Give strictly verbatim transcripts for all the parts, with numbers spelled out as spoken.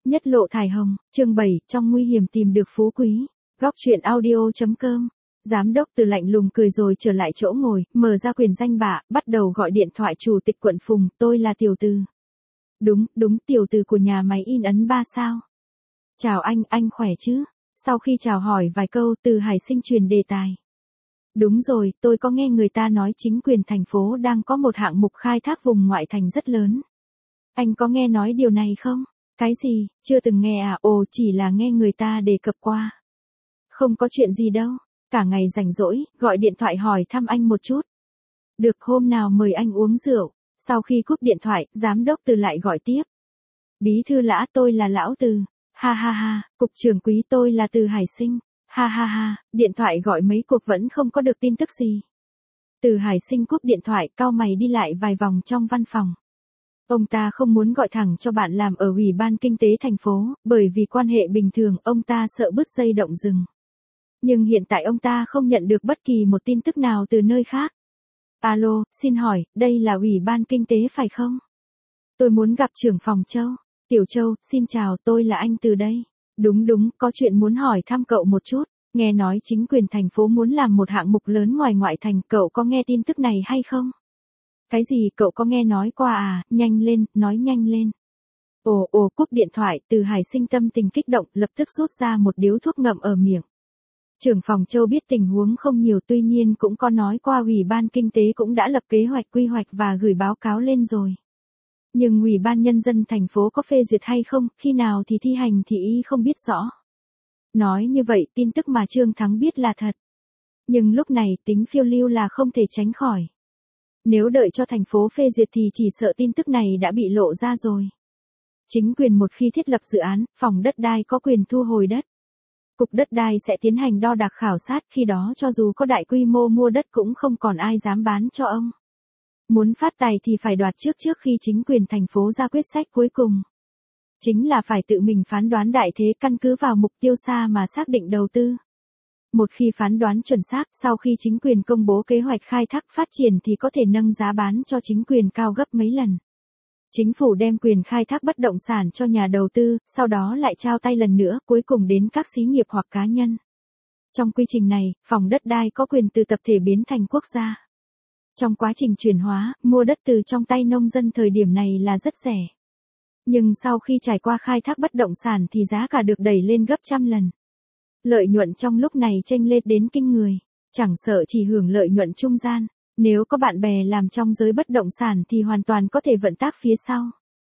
Nhất lộ thải hồng, chương bảy, trong nguy hiểm tìm được phú quý. Góc truyện audio.com. Giám đốc Từ lạnh lùng cười rồi trở lại chỗ ngồi, mở ra quyền danh bạ, bắt đầu gọi điện thoại chủ tịch quận Phùng, tôi là Tiểu Từ. Đúng, đúng, Tiểu Từ của nhà máy in ấn ba sao. Chào anh, anh khỏe chứ? Sau khi chào hỏi vài câu, Từ Hải Sinh truyền đề tài. Đúng rồi, tôi có nghe người ta nói chính quyền thành phố đang có một hạng mục khai thác vùng ngoại thành rất lớn. Anh có nghe nói điều này không? Cái gì, chưa từng nghe à? Ồ, chỉ là nghe người ta đề cập qua. Không có chuyện gì đâu, cả ngày rảnh rỗi, gọi điện thoại hỏi thăm anh một chút. Được, hôm nào mời anh uống rượu. Sau khi cúp điện thoại, giám đốc Từ lại gọi tiếp. Bí thư Lã, tôi là Lão Từ. Ha ha ha, cục trưởng Quý, tôi là Từ Hải Sinh. Ha ha ha, điện thoại gọi mấy cuộc vẫn không có được tin tức gì. Từ Hải Sinh cúp điện thoại, cau mày đi lại vài vòng trong văn phòng. Ông ta không muốn gọi thẳng cho bạn làm ở Ủy ban Kinh tế thành phố, bởi vì quan hệ bình thường ông ta sợ bứt dây động rừng. Nhưng hiện tại ông ta không nhận được bất kỳ một tin tức nào từ nơi khác. Alo, xin hỏi, đây là Ủy ban Kinh tế phải không? Tôi muốn gặp trưởng phòng Châu. Tiểu Châu, xin chào, tôi là anh Từ đây. Đúng đúng, có chuyện muốn hỏi thăm cậu một chút. Nghe nói chính quyền thành phố muốn làm một hạng mục lớn ngoài ngoại thành, cậu có nghe tin tức này hay không? Cái gì, cậu có nghe nói qua à? Nhanh lên, nói nhanh lên. Ồ ồ, cúp điện thoại, Từ Hải Sinh tâm tình kích động, lập tức rút ra một điếu thuốc ngậm ở miệng. Trưởng phòng Châu biết tình huống không nhiều, tuy nhiên cũng có nói qua Ủy ban Kinh tế cũng đã lập kế hoạch quy hoạch và gửi báo cáo lên rồi. Nhưng Ủy ban Nhân dân thành phố có phê duyệt hay không, khi nào thì thi hành thì y không biết rõ. Nói như vậy, tin tức mà Trương Thắng biết là thật. Nhưng lúc này tính phiêu lưu là không thể tránh khỏi. Nếu đợi cho thành phố phê duyệt thì chỉ sợ tin tức này đã bị lộ ra rồi. Chính quyền một khi thiết lập dự án, phòng đất đai có quyền thu hồi đất. Cục đất đai sẽ tiến hành đo đạc khảo sát, khi đó cho dù có đại quy mô mua đất cũng không còn ai dám bán cho ông. Muốn phát tài thì phải đoạt trước trước khi chính quyền thành phố ra quyết sách cuối cùng. Chính là phải tự mình phán đoán đại thế, căn cứ vào mục tiêu xa mà xác định đầu tư. Một khi phán đoán chuẩn xác, sau khi chính quyền công bố kế hoạch khai thác phát triển thì có thể nâng giá bán cho chính quyền cao gấp mấy lần. Chính phủ đem quyền khai thác bất động sản cho nhà đầu tư, sau đó lại trao tay lần nữa, cuối cùng đến các xí nghiệp hoặc cá nhân. Trong quy trình này, phòng đất đai có quyền từ tập thể biến thành quốc gia. Trong quá trình chuyển hóa, mua đất từ trong tay nông dân thời điểm này là rất rẻ. Nhưng sau khi trải qua khai thác bất động sản thì giá cả được đẩy lên gấp trăm lần. Lợi nhuận trong lúc này chênh lên đến kinh người, chẳng sợ chỉ hưởng lợi nhuận trung gian. Nếu có bạn bè làm trong giới bất động sản thì hoàn toàn có thể vận tác phía sau.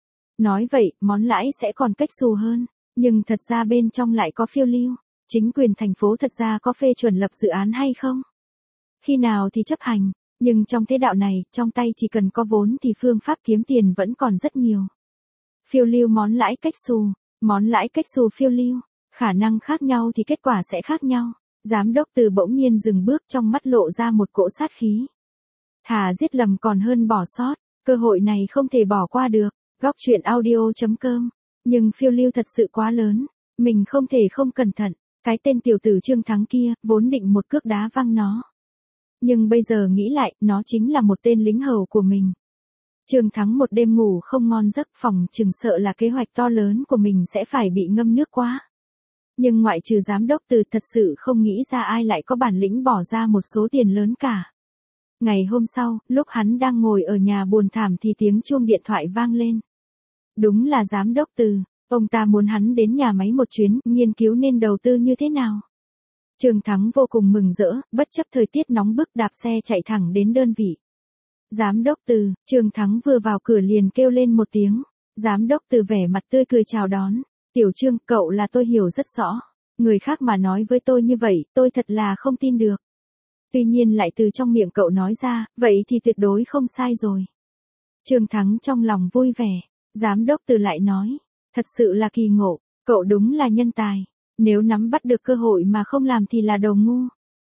Nói vậy, món lãi sẽ còn cách xù hơn, nhưng thật ra bên trong lại có phiêu lưu. Chính quyền thành phố thật ra có phê chuẩn lập dự án hay không? Khi nào thì chấp hành, nhưng trong thế đạo này, trong tay chỉ cần có vốn thì phương pháp kiếm tiền vẫn còn rất nhiều. Phiêu lưu món lãi cách xù, món lãi cách xù phiêu lưu, khả năng khác nhau thì kết quả sẽ khác nhau. Giám đốc Từ bỗng nhiên dừng bước, trong mắt lộ ra một cỗ sát khí. Thà giết lầm còn hơn bỏ sót, cơ hội này không thể bỏ qua được. Góc truyện audio.com. Nhưng phiêu lưu thật sự quá lớn, mình không thể không cẩn thận. Cái tên tiểu tử Trương Thắng kia, vốn định một cước đá văng nó. Nhưng bây giờ nghĩ lại, nó chính là một tên lính hầu của mình. Trương Thắng một đêm ngủ không ngon giấc, phòng chừng sợ là kế hoạch to lớn của mình sẽ phải bị ngâm nước quá. Nhưng ngoại trừ giám đốc Từ, thật sự không nghĩ ra ai lại có bản lĩnh bỏ ra một số tiền lớn cả. Ngày hôm sau, lúc hắn đang ngồi ở nhà buồn thảm thì tiếng chuông điện thoại vang lên. Đúng là giám đốc Từ, ông ta muốn hắn đến nhà máy một chuyến, nghiên cứu nên đầu tư như thế nào. Trương Thắng vô cùng mừng rỡ, bất chấp thời tiết nóng bức đạp xe chạy thẳng đến đơn vị. Giám đốc Từ, Trương Thắng vừa vào cửa liền kêu lên một tiếng. Giám đốc Từ vẻ mặt tươi cười chào đón. Tiểu Trương, cậu là tôi hiểu rất rõ. Người khác mà nói với tôi như vậy, tôi thật là không tin được. Tuy nhiên lại từ trong miệng cậu nói ra, vậy thì tuyệt đối không sai rồi. Trương Thắng trong lòng vui vẻ. Giám đốc Từ lại nói. Thật sự là kỳ ngộ, cậu đúng là nhân tài. Nếu nắm bắt được cơ hội mà không làm thì là đồ ngu.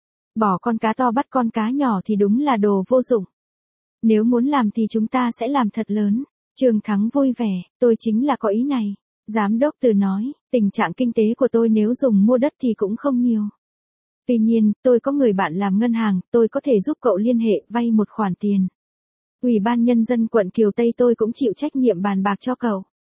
Bỏ con cá to bắt con cá nhỏ thì đúng là đồ vô dụng. Nếu muốn làm thì chúng ta sẽ làm thật lớn. Trương Thắng vui vẻ, tôi chính là có ý này. Giám đốc Từ nói, tình trạng kinh tế của tôi nếu dùng mua đất thì cũng không nhiều. Tuy nhiên, tôi có người bạn làm ngân hàng, tôi có thể giúp cậu liên hệ, vay một khoản tiền. Ủy ban Nhân dân quận Kiều Tây tôi cũng chịu trách nhiệm bàn bạc cho cậu.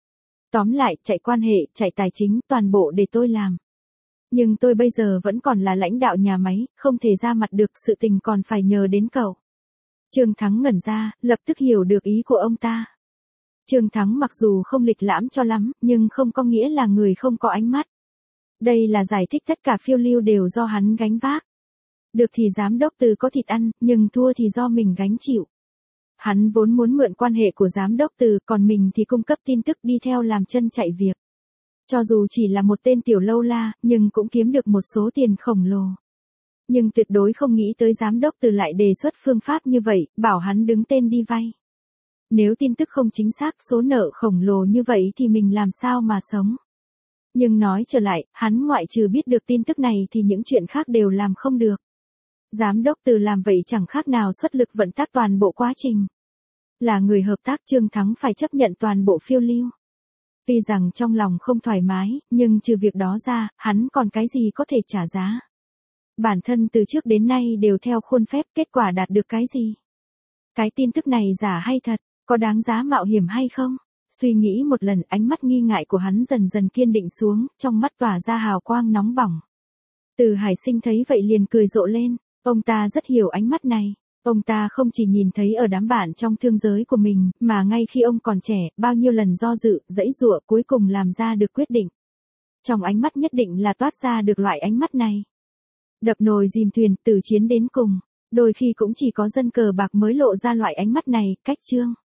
Tóm lại, chạy quan hệ, chạy tài chính, toàn bộ để tôi làm. Nhưng tôi bây giờ vẫn còn là lãnh đạo nhà máy, không thể ra mặt được, sự tình còn phải nhờ đến cậu. Trương Thắng ngẩn ra, lập tức hiểu được ý của ông ta. Trương Thắng mặc dù không lịch lãm cho lắm, nhưng không có nghĩa là người không có ánh mắt. Đây là giải thích tất cả phiêu lưu đều do hắn gánh vác. Được thì giám đốc Từ có thịt ăn, nhưng thua thì do mình gánh chịu. Hắn vốn muốn mượn quan hệ của giám đốc Từ, còn mình thì cung cấp tin tức đi theo làm chân chạy việc. Cho dù chỉ là một tên tiểu lâu la, nhưng cũng kiếm được một số tiền khổng lồ. Nhưng tuyệt đối không nghĩ tới giám đốc Từ lại đề xuất phương pháp như vậy, bảo hắn đứng tên đi vay. Nếu tin tức không chính xác, số nợ khổng lồ như vậy thì mình làm sao mà sống. Nhưng nói trở lại, hắn ngoại trừ biết được tin tức này thì những chuyện khác đều làm không được. Giám đốc Từ làm vậy chẳng khác nào xuất lực vận tác toàn bộ quá trình. Là người hợp tác, Trương Thắng phải chấp nhận toàn bộ phiêu lưu. Tuy rằng trong lòng không thoải mái, nhưng trừ việc đó ra, hắn còn cái gì có thể trả giá. Bản thân từ trước đến nay đều theo khuôn phép, kết quả đạt được cái gì. Cái tin tức này giả hay thật, có đáng giá mạo hiểm hay không? Suy nghĩ một lần, ánh mắt nghi ngại của hắn dần dần kiên định xuống, trong mắt tỏa ra hào quang nóng bỏng. Từ Hải Sinh thấy vậy liền cười rộ lên, ông ta rất hiểu ánh mắt này. Ông ta không chỉ nhìn thấy ở đám bạn trong thương giới của mình, mà ngay khi ông còn trẻ, bao nhiêu lần do dự, dãy dụa, cuối cùng làm ra được quyết định. Trong ánh mắt nhất định là toát ra được loại ánh mắt này. Đập nồi dìm thuyền, từ chiến đến cùng. Đôi khi cũng chỉ có dân cờ bạc mới lộ ra loại ánh mắt này, cách Trương